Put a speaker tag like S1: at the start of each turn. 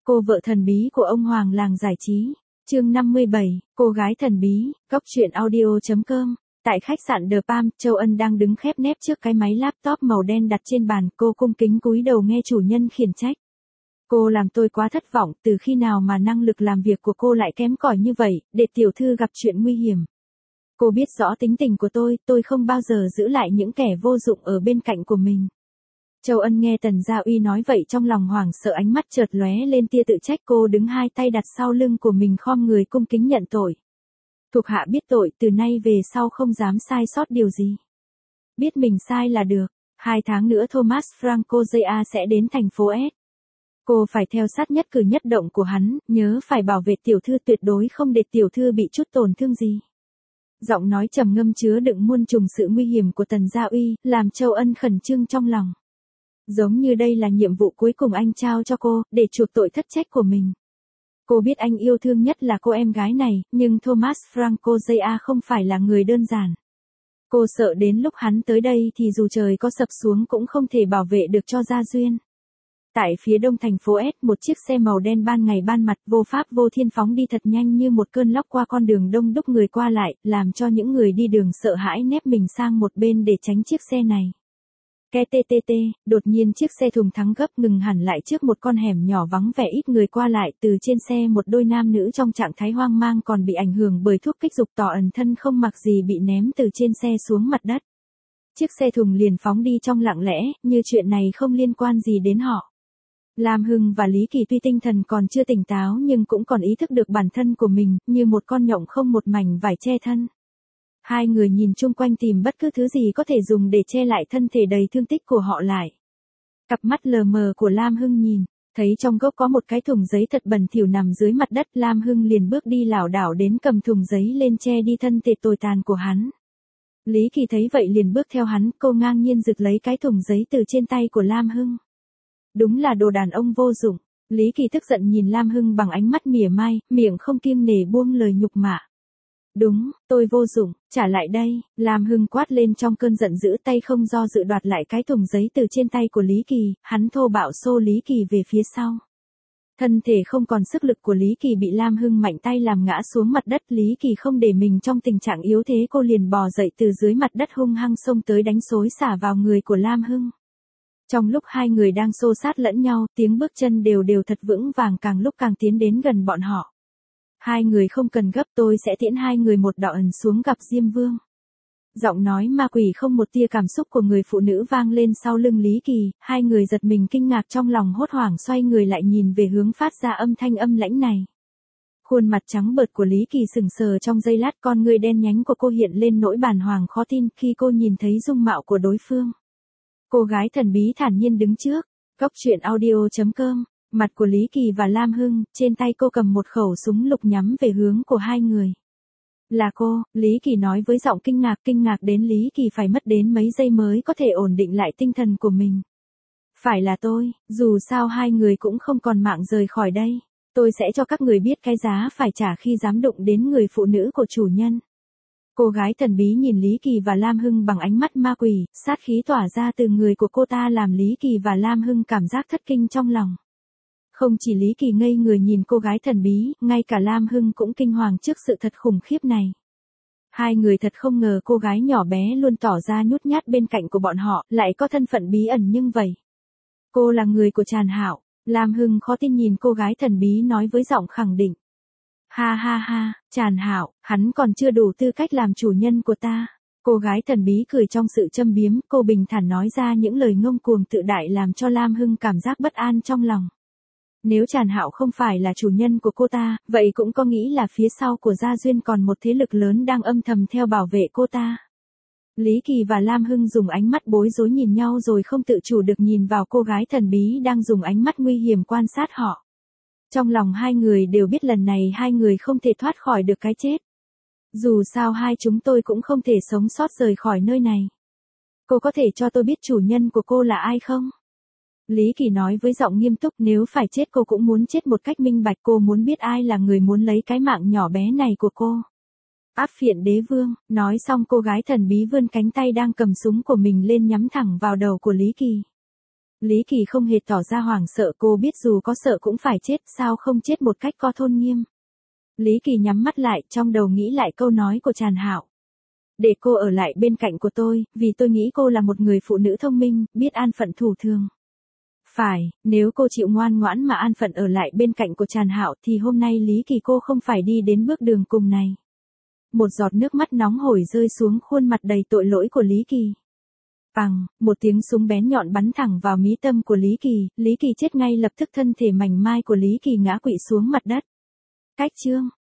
S1: Cô vợ thần bí của ông Hoàng làng giải trí. Chương 57, cô gái thần bí, góc truyện audio.com. Tại khách sạn The Palm, Châu Ân đang đứng khép nép trước cái máy laptop màu đen đặt trên bàn, cô cung kính cúi đầu nghe chủ nhân khiển trách. Cô làm tôi quá thất vọng, từ khi nào mà năng lực làm việc của cô lại kém cỏi như vậy, để tiểu thư gặp chuyện nguy hiểm. Cô biết rõ tính tình của tôi không bao giờ giữ lại những kẻ vô dụng ở bên cạnh của mình. Châu Ân nghe Tần Gia Uy nói vậy trong lòng hoảng sợ, ánh mắt chợt lóe lên tia tự trách, cô đứng hai tay đặt sau lưng của mình khom người cung kính nhận tội. Thuộc hạ biết tội, từ nay về sau không dám sai sót điều gì. Biết mình sai là được. 2 tháng nữa Thomas Franco Jr. sẽ đến thành phố S. Cô phải theo sát nhất cử nhất động của hắn, nhớ phải bảo vệ tiểu thư, tuyệt đối không để tiểu thư bị chút tổn thương gì. Giọng nói trầm ngâm chứa đựng muôn trùng sự nguy hiểm của Tần Gia Uy, làm Châu Ân khẩn trương trong lòng. Giống như đây là nhiệm vụ cuối cùng anh trao cho cô, để chuộc tội thất trách của mình. Cô biết anh yêu thương nhất là cô em gái này, nhưng Thomas Franco Jr. không phải là người đơn giản. Cô sợ đến lúc hắn tới đây thì dù trời có sập xuống cũng không thể bảo vệ được cho Gia Duyên. Tại phía đông thành phố S, một chiếc xe màu đen ban ngày ban mặt vô pháp vô thiên phóng đi thật nhanh như một cơn lốc qua con đường đông đúc người qua lại, làm cho những người đi đường sợ hãi nép mình sang một bên để tránh chiếc xe này. KTTT, đột nhiên chiếc xe thùng thắng gấp ngừng hẳn lại trước một con hẻm nhỏ vắng vẻ ít người qua lại, từ trên xe một đôi nam nữ trong trạng thái hoang mang còn bị ảnh hưởng bởi thuốc kích dục tỏ ẩn thân không mặc gì bị ném từ trên xe xuống mặt đất. Chiếc xe thùng liền phóng đi trong lặng lẽ, như chuyện này không liên quan gì đến họ. Lam Hưng và Lý Kỳ tuy tinh thần còn chưa tỉnh táo nhưng cũng còn ý thức được bản thân của mình, như một con nhộng không một mảnh vải che thân. Hai người nhìn chung quanh tìm bất cứ thứ gì có thể dùng để che lại thân thể đầy thương tích của họ lại. Cặp mắt lờ mờ của Lam Hưng nhìn, thấy trong gốc có một cái thùng giấy thật bẩn thỉu nằm dưới mặt đất, Lam Hưng liền bước đi lảo đảo đến cầm thùng giấy lên che đi thân thể tồi tàn của hắn. Lý Kỳ thấy vậy liền bước theo hắn, cô ngang nhiên giật lấy cái thùng giấy từ trên tay của Lam Hưng. Đúng là đồ đàn ông vô dụng. Lý Kỳ tức giận nhìn Lam Hưng bằng ánh mắt mỉa mai, miệng không kiêng nể buông lời nhục mạ. Đúng, tôi vô dụng, trả lại đây. Lam Hưng quát lên trong cơn giận dữ, tay không do dự đoạt lại cái thùng giấy từ trên tay của Lý Kỳ, hắn thô bạo xô Lý Kỳ về phía sau. Thân thể không còn sức lực của Lý Kỳ bị Lam Hưng mạnh tay làm ngã xuống mặt đất, Lý Kỳ không để mình trong tình trạng yếu thế, cô liền bò dậy từ dưới mặt đất hung hăng xông tới đánh xối xả vào người của Lam Hưng. Trong lúc hai người đang xô sát lẫn nhau, tiếng bước chân đều đều thật vững vàng càng lúc càng tiến đến gần bọn họ. Hai người không cần gấp, tôi sẽ tiễn hai người một đạo ẩn xuống gặp Diêm Vương. Giọng nói ma quỷ không một tia cảm xúc của người phụ nữ vang lên sau lưng Lý Kỳ, hai người giật mình kinh ngạc trong lòng hốt hoảng xoay người lại nhìn về hướng phát ra âm thanh âm lãnh này. Khuôn mặt trắng bợt của Lý Kỳ sừng sờ trong giây lát, con ngươi đen nhánh của cô hiện lên nỗi bàng hoàng khó tin khi cô nhìn thấy dung mạo của đối phương. Cô gái thần bí thản nhiên đứng trước, góc truyện audio.com, mặt của Lý Kỳ và Lam Hưng, trên tay cô cầm một khẩu súng lục nhắm về hướng của hai người. Là cô, Lý Kỳ nói với giọng kinh ngạc đến Lý Kỳ phải mất đến mấy giây mới có thể ổn định lại tinh thần của mình. Phải là tôi, dù sao hai người cũng không còn mạng rời khỏi đây. Tôi sẽ cho các người biết cái giá phải trả khi dám đụng đến người phụ nữ của chủ nhân. Cô gái thần bí nhìn Lý Kỳ và Lam Hưng bằng ánh mắt ma quỷ, sát khí tỏa ra từ người của cô ta làm Lý Kỳ và Lam Hưng cảm giác thất kinh trong lòng. Không chỉ Lý Kỳ ngây người nhìn cô gái thần bí, ngay cả Lam Hưng cũng kinh hoàng trước sự thật khủng khiếp này. Hai người thật không ngờ cô gái nhỏ bé luôn tỏ ra nhút nhát bên cạnh của bọn họ, lại có thân phận bí ẩn nhưng vậy. Cô là người của Tràn Hạo. Lam Hưng khó tin nhìn cô gái thần bí nói với giọng khẳng định. Ha ha ha, Tràn Hạo, hắn còn chưa đủ tư cách làm chủ nhân của ta. Cô gái thần bí cười trong sự châm biếm, cô bình thản nói ra những lời ngông cuồng tự đại làm cho Lam Hưng cảm giác bất an trong lòng. Nếu Tràn Hạo không phải là chủ nhân của cô ta, vậy cũng có nghĩ là phía sau của Gia Duyên còn một thế lực lớn đang âm thầm theo bảo vệ cô ta. Lý Kỳ và Lam Hưng dùng ánh mắt bối rối nhìn nhau rồi không tự chủ được nhìn vào cô gái thần bí đang dùng ánh mắt nguy hiểm quan sát họ. Trong lòng hai người đều biết lần này hai người không thể thoát khỏi được cái chết. Dù sao hai chúng tôi cũng không thể sống sót rời khỏi nơi này. Cô có thể cho tôi biết chủ nhân của cô là ai không? Lý Kỳ nói với giọng nghiêm túc, nếu phải chết cô cũng muốn chết một cách minh bạch, cô muốn biết ai là người muốn lấy cái mạng nhỏ bé này của cô. Áp Phiện Đế Vương, nói xong cô gái thần bí vươn cánh tay đang cầm súng của mình lên nhắm thẳng vào đầu của Lý Kỳ. Lý Kỳ không hề tỏ ra hoảng sợ, cô biết dù có sợ cũng phải chết, sao không chết một cách có tôn nghiêm. Lý Kỳ nhắm mắt lại, trong đầu nghĩ lại câu nói của Tràn Hạo. Để cô ở lại bên cạnh của tôi, vì tôi nghĩ cô là một người phụ nữ thông minh, biết an phận thủ thường. Phải, nếu cô chịu ngoan ngoãn mà an phận ở lại bên cạnh của Tràn Hạo thì hôm nay Lý Kỳ cô không phải đi đến bước đường cùng này. Một giọt nước mắt nóng hổi rơi xuống khuôn mặt đầy tội lỗi của Lý Kỳ. Bằng, một tiếng súng bén nhọn bắn thẳng vào mí tâm của Lý Kỳ chết ngay lập tức, thân thể mảnh mai của Lý Kỳ ngã quỵ xuống mặt đất. Cách chương